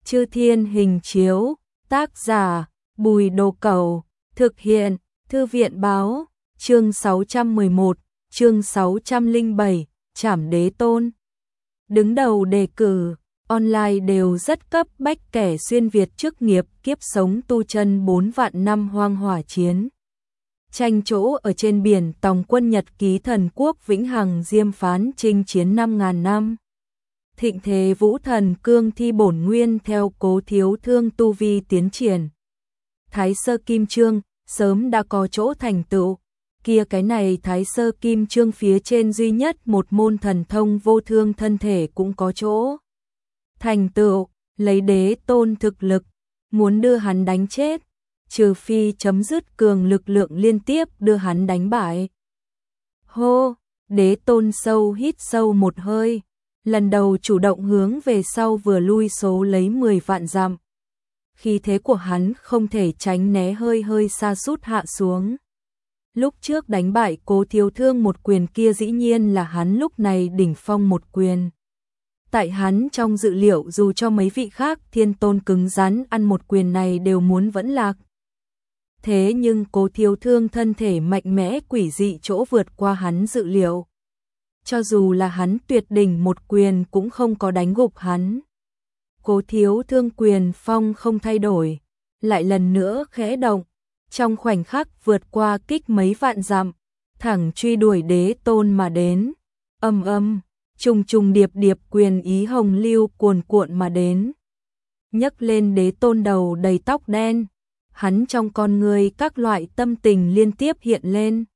Chư Thiên Hình Chiếu, tác giả, Bùi Đồ Cẩu, thực hiện, Thư viện báo, chương 611, chương 607, Trảm Đế Tôn. Đứng đầu đề cử, online đều rất cấp bách kẻ xuyên Việt chức nghiệp kiếp sống tu chân 4 vạn năm hoang hỏa chiến. Tranh chỗ ở trên biển tòng quân Nhật ký thần quốc vĩnh hằng diêm phán chinh chiến 5.000 năm. Thịnh thế vũ thần cương thi bổn nguyên theo Cố Thiếu Thương tu vi tiến triển. Thái sơ kim chương, sớm đã có chỗ thành tựu. Kia cái này thái sơ kim chương phía trên duy nhất một môn thần thông vô thương thân thể cũng có chỗ thành tựu, lấy đế tôn thực lực, muốn đưa hắn đánh chết, trừ phi chấm dứt cường lực lượng liên tiếp đưa hắn đánh bại. Hô, đế tôn sâu hít sâu một hơi, lần đầu chủ động hướng về sau vừa lui số lấy 10 vạn dặm. Khí thế của hắn không thể tránh né hơi sa sút hạ xuống. Lúc trước đánh bại Cố Thiếu Thương một quyền kia dĩ nhiên là hắn lúc này đỉnh phong một quyền. Tại hắn trong dự liệu dù cho mấy vị khác thiên tôn cứng rắn ăn một quyền này đều muốn vẫn lạc. Thế nhưng Cố Thiếu Thương thân thể mạnh mẽ quỷ dị chỗ vượt qua hắn dự liệu. Cho dù là hắn tuyệt đỉnh một quyền cũng không có đánh gục hắn. Cố Thiếu Thương quyền phong không thay đổi, lại lần nữa khẽ động, trong khoảnh khắc vượt qua kích mấy vạn dặm, thẳng truy đuổi đế tôn mà đến. Âm âm, trùng trùng điệp điệp quyền ý hồng lưu cuồn cuộn mà đến. Nhấc lên đế tôn đầu đầy tóc đen, hắn trong con người các loại tâm tình liên tiếp hiện lên.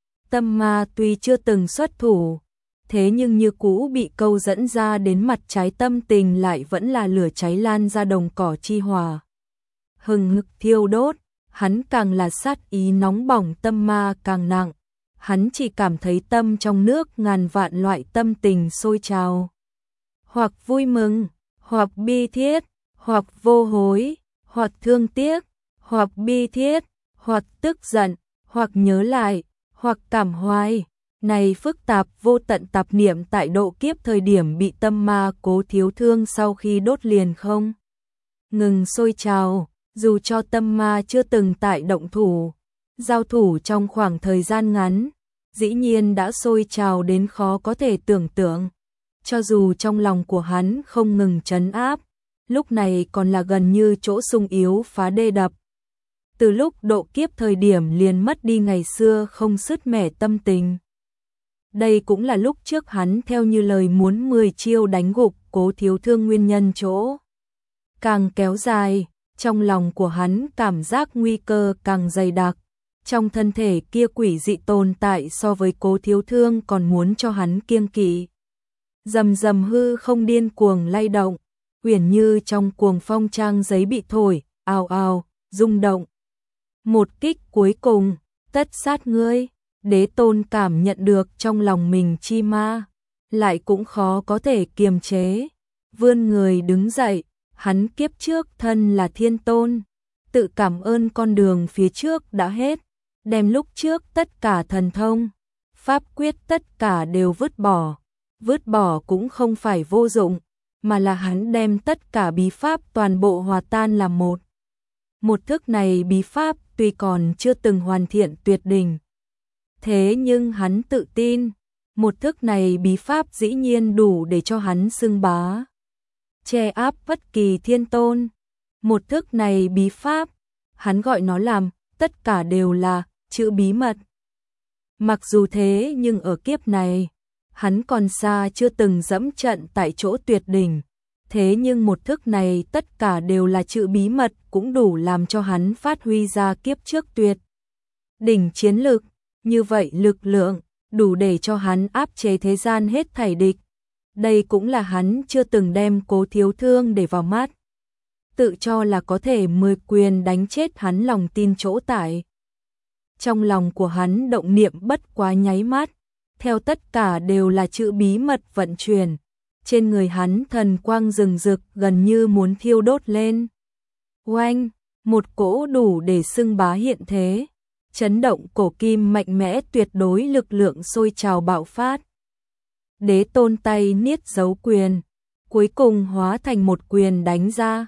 Tâm ma tuy chưa từng xuất thủ, thế nhưng như cũ bị câu dẫn ra đến mặt trái tâm tình lại vẫn là lửa cháy lan ra đồng cỏ chi hòa. Hừng hực thiêu đốt, hắn càng là sát ý nóng bỏng tâm ma càng nặng, hắn chỉ cảm thấy tâm trong nước ngàn vạn loại tâm tình sôi trào. Hoặc vui mừng, hoặc bi thiết, hoặc vô hối, hoặc thương tiếc, hoặc bi thiết, hoặc tức giận, hoặc nhớ lại, hoặc cảm hoài. Này phức tạp vô tận tạp niệm tại độ kiếp thời điểm bị tâm ma Cố Thiếu Thương sau khi đốt liền không ngừng sôi trào, dù cho tâm ma chưa từng tại động thủ, giao thủ trong khoảng thời gian ngắn, dĩ nhiên đã sôi trào đến khó có thể tưởng tượng. Cho dù trong lòng của hắn không ngừng trấn áp, lúc này còn là gần như chỗ sung yếu phá đê đập. Từ lúc độ kiếp thời điểm liền mất đi ngày xưa không sứt mẻ tâm tình. Đây cũng là lúc trước hắn theo như lời muốn 10 chiêu đánh gục Cố Thiếu Thương nguyên nhân chỗ. Càng kéo dài, trong lòng của hắn cảm giác nguy cơ càng dày đặc. Trong thân thể kia quỷ dị tồn tại so với Cố Thiếu Thương còn muốn cho hắn kiêng kỵ. Rầm rầm hư không điên cuồng lay động, uyển như trong cuồng phong trang giấy bị thổi, ào ào, rung động. Một kích cuối cùng, tất sát ngươi. Đế tôn cảm nhận được trong lòng mình chi ma, lại cũng khó có thể kiềm chế. Vươn người đứng dậy, hắn kiếp trước thân là thiên tôn, tự cảm ơn con đường phía trước đã hết, đem lúc trước tất cả thần thông, pháp quyết tất cả đều vứt bỏ cũng không phải vô dụng, mà là hắn đem tất cả bí pháp toàn bộ hòa tan làm một. Một thức này bí pháp tuy còn chưa từng hoàn thiện tuyệt đỉnh, thế nhưng hắn tự tin, một thức này bí pháp dĩ nhiên đủ để cho hắn xưng bá, che áp bất kỳ thiên tôn. Một thức này bí pháp, hắn gọi nó làm, tất cả đều là chữ bí mật. Mặc dù thế nhưng ở kiếp này, hắn còn xa chưa từng dẫm trận tại chỗ tuyệt đỉnh, thế nhưng một thức này tất cả đều là chữ bí mật cũng đủ làm cho hắn phát huy ra kiếp trước tuyệt đỉnh chiến lực. Như vậy lực lượng, đủ để cho hắn áp chế thế gian hết thảy địch. Đây cũng là hắn chưa từng đem Cố Thiếu Thương để vào mắt. Tự cho là có thể 10 quyền đánh chết hắn lòng tin chỗ tại. Trong lòng của hắn động niệm bất quá nháy mắt, theo tất cả đều là chữ bí mật vận chuyển. Trên người hắn thần quang rừng rực gần như muốn thiêu đốt lên. Oanh, một cỗ đủ để xưng bá hiện thế. Chấn động cổ kim mạnh mẽ tuyệt đối lực lượng sôi trào bạo phát. Đế tôn tay niết dấu quyền, cuối cùng hóa thành một quyền đánh ra,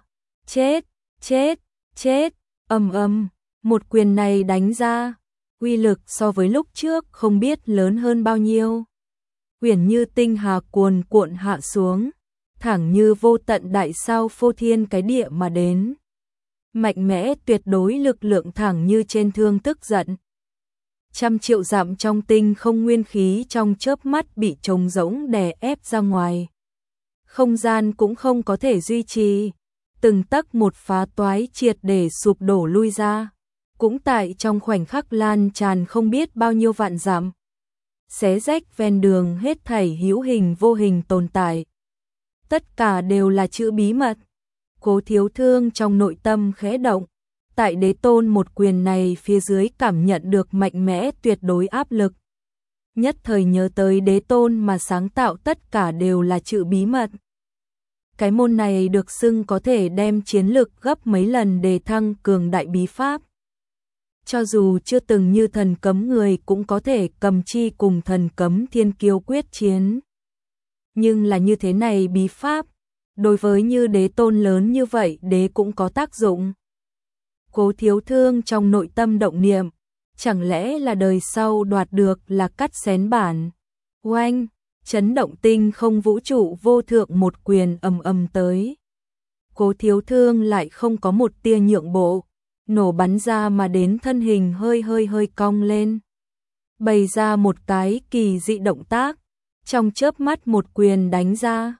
chết, chết, chết, một quyền này đánh ra, uy lực so với lúc trước không biết lớn hơn bao nhiêu. Uyển như tinh hà cuồn cuộn hạ xuống, thẳng như vô tận đại sao phô thiên cái địa mà đến. Mạnh mẽ tuyệt đối lực lượng thẳng như trên thương tức giận. Trăm triệu dặm trong tinh không nguyên khí trong chớp mắt bị trống rỗng đè ép ra ngoài. Không gian cũng không có thể duy trì, từng tấc một phá toái triệt để sụp đổ lui ra. Cũng tại trong khoảnh khắc lan tràn không biết bao nhiêu vạn dặm. Xé rách ven đường hết thảy hữu hình vô hình tồn tại. Tất cả đều là chữ bí mật. Cố Thiếu Thương trong nội tâm khẽ động. Tại đế tôn một quyền này phía dưới cảm nhận được mạnh mẽ tuyệt đối áp lực. Nhất thời nhớ tới đế tôn mà sáng tạo tất cả đều là chữ bí mật. Cái môn này được xưng có thể đem chiến lực gấp mấy lần để thăng cường đại bí pháp. Cho dù chưa từng như thần cấm người cũng có thể cầm chi cùng thần cấm thiên kiêu quyết chiến. Nhưng là như thế này bí pháp, đối với như đế tôn lớn như vậy đế cũng có tác dụng. Cố Thiếu Thương trong nội tâm động niệm, chẳng lẽ là đời sau đoạt được là cắt xén bản. Oanh, chấn động tinh không vũ trụ vô thượng một quyền ầm tới. Cố Thiếu Thương lại không có một tia nhượng bộ, nổ bắn ra mà đến thân hình hơi cong lên. Bày ra một cái kỳ dị động tác, trong chớp mắt một quyền đánh ra.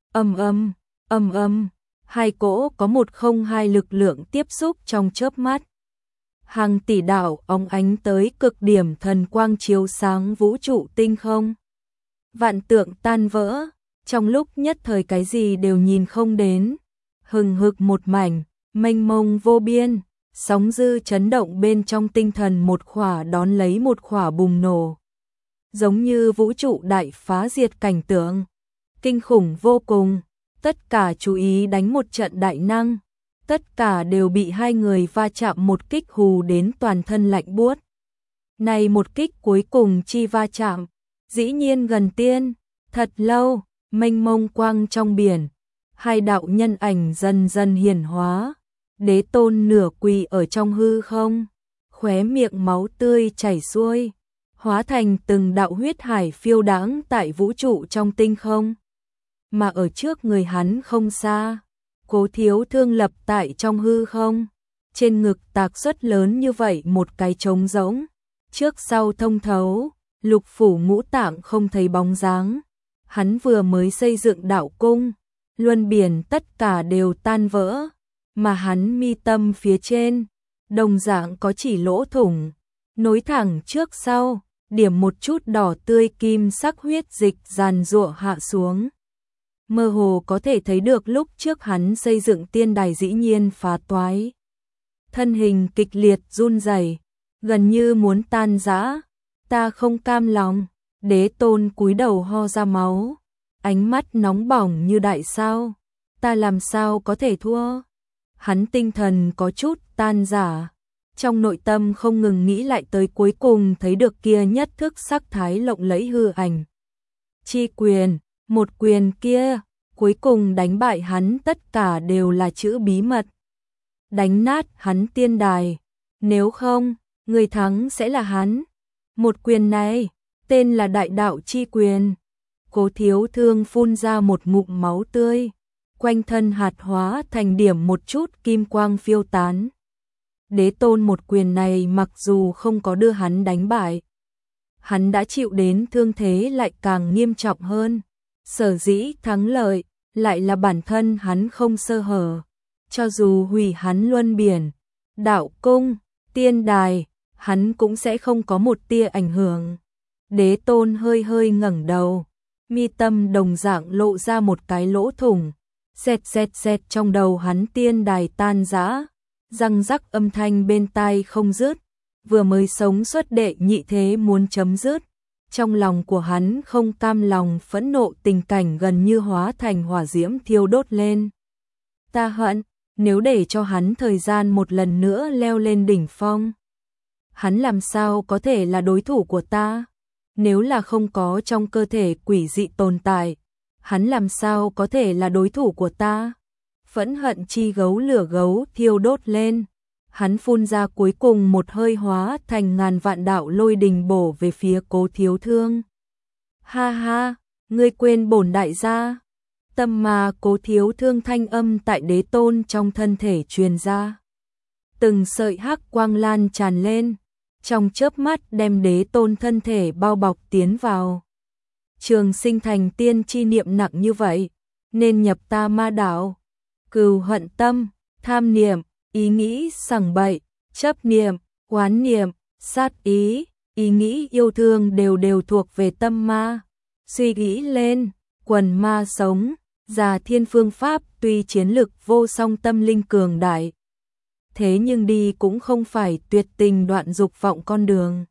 Hai cỗ có 102 lực lượng tiếp xúc trong chớp mắt. Hàng tỷ đạo óng ánh tới cực điểm thần quang chiếu sáng vũ trụ tinh không. Vạn tượng tan vỡ, trong lúc nhất thời cái gì đều nhìn không đến. Hừng hực một mảnh, mênh mông vô biên, sóng dư chấn động bên trong tinh thần một khỏa đón lấy một khỏa bùng nổ. Giống như vũ trụ đại phá diệt cảnh tượng, kinh khủng vô cùng. Tất cả chú ý đánh một trận đại năng, tất cả đều bị hai người va chạm một kích hù đến toàn thân lạnh buốt. Này một kích cuối cùng chi va chạm, dĩ nhiên gần tiên, thật lâu, mênh mông quang trong biển, hai đạo nhân ảnh dần dần hiển hóa, đế tôn nửa quỳ ở trong hư không, khóe miệng máu tươi chảy xuôi, hóa thành từng đạo huyết hải phiêu đãng tại vũ trụ trong tinh không. Mà ở trước người hắn không xa, Cố Thiếu Thương lập tại trong hư không, trên ngực tạc xuất lớn như vậy một cái trống rỗng, trước sau thông thấu, lục phủ ngũ tạng không thấy bóng dáng. Hắn vừa mới xây dựng đạo cung, luân biển tất cả đều tan vỡ, mà hắn mi tâm phía trên, đồng dạng có chỉ lỗ thủng, nối thẳng trước sau, điểm một chút đỏ tươi kim sắc huyết dịch giàn giụa hạ xuống. Mơ hồ có thể thấy được lúc trước hắn xây dựng tiên đài dĩ nhiên phá toái. Thân hình kịch liệt run rẩy, gần như muốn tan rã. Ta không cam lòng, đế tôn cúi đầu ho ra máu, ánh mắt nóng bỏng như đại sao. Ta làm sao có thể thua? Hắn tinh thần có chút tan rã, trong nội tâm không ngừng nghĩ lại tới cuối cùng thấy được kia nhất thức sắc thái lộng lẫy hư ảnh. Chi quyền, một quyền kia, cuối cùng đánh bại hắn tất cả đều là chữ bí mật. Đánh nát hắn tiên đài, nếu không, người thắng sẽ là hắn. Một quyền này, tên là đại đạo chi quyền. Cố Thiếu Thương phun ra một ngụm máu tươi, quanh thân hạt hóa thành điểm một chút kim quang phiêu tán. Đế tôn một quyền này mặc dù không có đưa hắn đánh bại, hắn đã chịu đến thương thế lại càng nghiêm trọng hơn. Sở dĩ thắng lợi, lại là bản thân hắn không sơ hở. Cho dù hủy hắn luân biển, đạo cung, tiên đài, hắn cũng sẽ không có một tia ảnh hưởng. Đế tôn hơi ngẩng đầu, mi tâm đồng dạng lộ ra một cái lỗ thủng, xẹt trong đầu hắn tiên đài tan rã, răng rắc âm thanh bên tai không dứt, vừa mới sống xuất đệ nhị thế muốn chấm dứt. Trong lòng của hắn không cam lòng phẫn nộ tình cảnh gần như hóa thành hỏa diễm thiêu đốt lên. Ta hận, nếu để cho hắn thời gian một lần nữa leo lên đỉnh phong, hắn làm sao có thể là đối thủ của ta? Nếu là không có trong cơ thể quỷ dị tồn tại, hắn làm sao có thể là đối thủ của ta? phẫn hận chi gấu lửa gấu thiêu đốt lên. Hắn phun ra cuối cùng một hơi hóa thành ngàn vạn đạo lôi đình bổ về phía Cố Thiếu Thương. Ha ha, ngươi quên bổn đại gia. Tâm ma Cố Thiếu Thương thanh âm tại đế tôn trong thân thể truyền ra. Từng sợi hắc quang lan tràn lên, trong chớp mắt đem đế tôn thân thể bao bọc tiến vào. Trường Sinh thành tiên chi niệm nặng như vậy, nên nhập ta ma đạo. Cừu hận tâm, tham niệm, ý nghĩ sằng bậy, chấp niệm, oán niệm, sát ý, ý nghĩ yêu thương đều thuộc về tâm ma. Suy nghĩ lên, quần ma sống, Già Thiên phương pháp tuy chiến lực vô song tâm linh cường đại, thế nhưng đi cũng không phải tuyệt tình đoạn dục vọng con đường.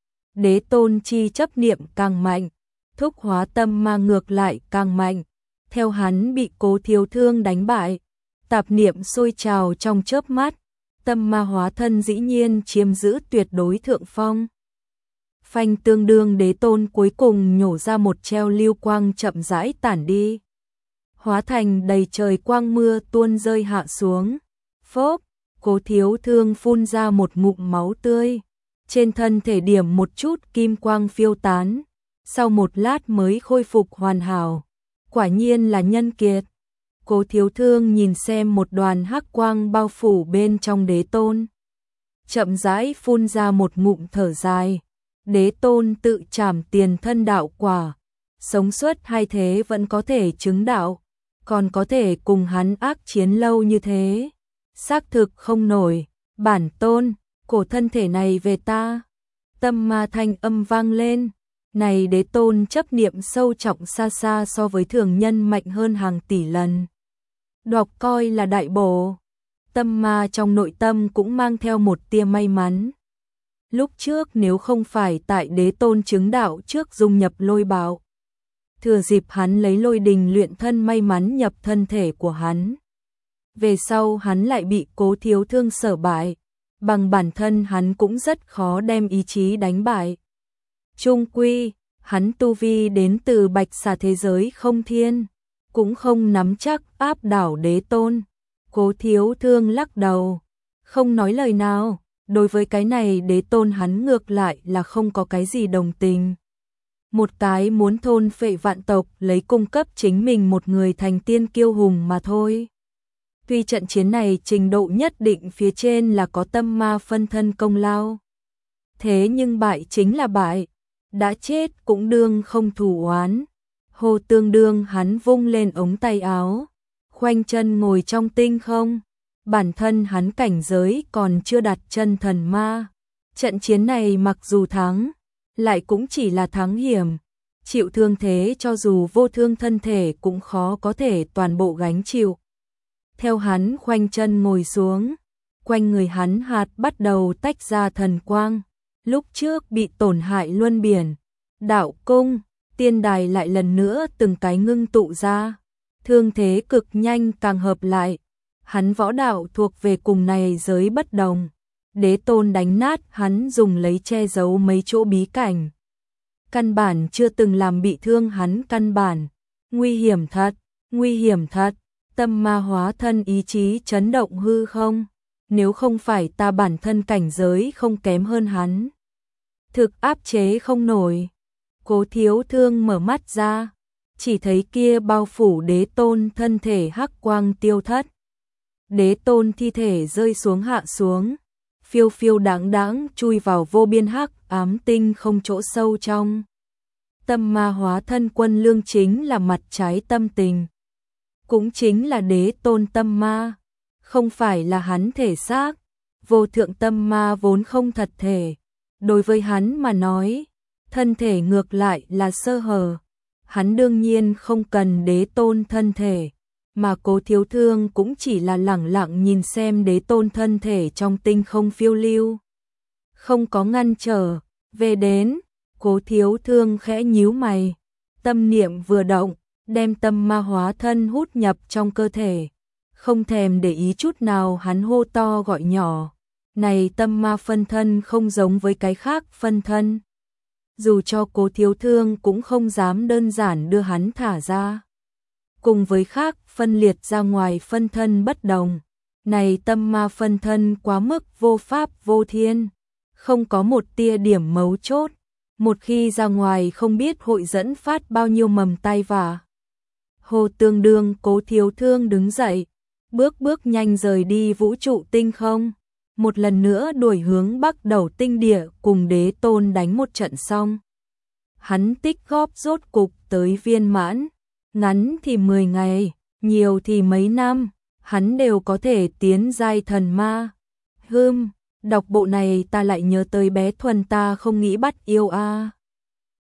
Đế tôn chi chấp niệm càng mạnh, thúc hóa tâm ma ngược lại càng mạnh. Theo hắn bị Cố Thiếu Thương đánh bại, tạp niệm sôi trào trong chớp mắt, tâm ma hóa thân dĩ nhiên chiếm giữ tuyệt đối thượng phong. Phanh tương đương đế tôn cuối cùng nhổ ra một treo lưu quang chậm rãi tản đi. Hóa thành đầy trời quang mưa tuôn rơi hạ xuống. Phốc, Cố Thiếu Thương phun ra một ngụm máu tươi. Trên thân thể điểm một chút kim quang phiêu tán. Sau một lát mới khôi phục hoàn hảo. Quả nhiên là nhân kiệt. Cố Thiếu Thương nhìn xem một đoàn hắc quang bao phủ bên trong đế tôn. Chậm rãi phun ra một ngụm thở dài. Đế tôn tự trảm tiền thân đạo quả. Sống suốt hai thế vẫn có thể chứng đạo. Còn có thể cùng hắn ác chiến lâu như thế. Xác thực không nổi. Bản tôn, cổ thân thể này về ta. Tâm ma thanh âm vang lên. Này đế tôn chấp niệm sâu trọng xa xa so với thường nhân mạnh hơn hàng tỷ lần. Đọc coi là đại bổ. Tâm ma trong nội tâm cũng mang theo một tia may mắn. Lúc trước nếu không phải tại đế tôn chứng đạo trước dung nhập lôi bạo, thừa dịp hắn lấy lôi đình luyện thân may mắn nhập thân thể của hắn. Về sau hắn lại bị Cố Thiếu Thương sở bại, bằng bản thân hắn cũng rất khó đem ý chí đánh bại. Chung quy, hắn tu vi đến từ bạch xà thế giới không thiên, cũng không nắm chắc áp đảo đế tôn. Cố Thiếu Thương lắc đầu, không nói lời nào. Đối với cái này đế tôn hắn ngược lại là không có cái gì đồng tình. Một cái muốn thôn phệ vạn tộc lấy cung cấp chính mình một người thành tiên kiêu hùng mà thôi. Tuy trận chiến này trình độ nhất định phía trên là có tâm ma phân thân công lao. Thế nhưng bại chính là bại, đã chết cũng đương không thù oán. Hồ tương đương hắn vung lên ống tay áo, khoanh chân ngồi trong tinh không. Bản thân hắn cảnh giới còn chưa đặt chân thần ma. Trận chiến này mặc dù thắng, lại cũng chỉ là thắng hiểm. Chịu thương thế cho dù vô thương thân thể cũng khó có thể toàn bộ gánh chịu. Theo hắn khoanh chân ngồi xuống, quanh người hắn hạt bắt đầu tách ra thần quang. Lúc trước bị tổn hại luân biển, đạo cung, tiên đài lại lần nữa từng cái ngưng tụ ra. Thương thế cực nhanh càng hợp lại. Hắn võ đạo thuộc về cùng này giới bất đồng. Đế tôn đánh nát hắn dùng lấy che giấu mấy chỗ bí cảnh. Căn bản chưa từng làm bị thương hắn căn bản. Nguy hiểm thật, nguy hiểm thật. Tâm ma hóa thân ý chí chấn động hư không. Nếu không phải ta bản thân cảnh giới không kém hơn hắn, thực áp chế không nổi. Cố Thiếu Thương mở mắt ra, chỉ thấy kia bao phủ đế tôn thân thể hắc quang tiêu thất. Đế tôn thi thể rơi xuống hạ xuống, phiêu phiêu đáng đáng chui vào vô biên hắc ám tinh không chỗ sâu trong. Tâm ma hóa thân Quân Lương chính là mặt trái tâm tình, cũng chính là đế tôn tâm ma, không phải là hắn thể xác. Vô thượng tâm ma vốn không thật thể, đối với hắn mà nói, thân thể ngược lại là sơ hở. Hắn đương nhiên không cần đế tôn thân thể, mà Cố Thiếu Thương cũng chỉ là lẳng lặng nhìn xem đế tôn thân thể trong tinh không phiêu lưu. Không có ngăn trở, về đến, Cố Thiếu Thương khẽ nhíu mày, tâm niệm vừa động, đem tâm ma hóa thân hút nhập trong cơ thể. Không thèm để ý chút nào hắn hô to gọi nhỏ, này tâm ma phân thân không giống với cái khác phân thân. Dù cho Cố Thiếu Thương cũng không dám đơn giản đưa hắn thả ra. cùng với khác phân liệt ra ngoài phân thân bất đồng. Này tâm ma phân thân quá mức vô pháp vô thiên, không có một tia điểm mấu chốt, một khi ra ngoài không biết hội dẫn phát bao nhiêu mầm tai vạ. Hồ Tương Đương Cố Thiếu Thương đứng dậy, bước nhanh rời đi vũ trụ tinh không, một lần nữa đuổi hướng Bắc Đầu Tinh Địa cùng Đế Tôn đánh một trận xong. Hắn tích góp rốt cục tới viên mãn, ngắn thì 10 ngày, nhiều thì mấy năm, hắn đều có thể tiến giai thần ma. Đọc bộ này ta lại nhớ tới bé Thuần ta không nghĩ bắt yêu a.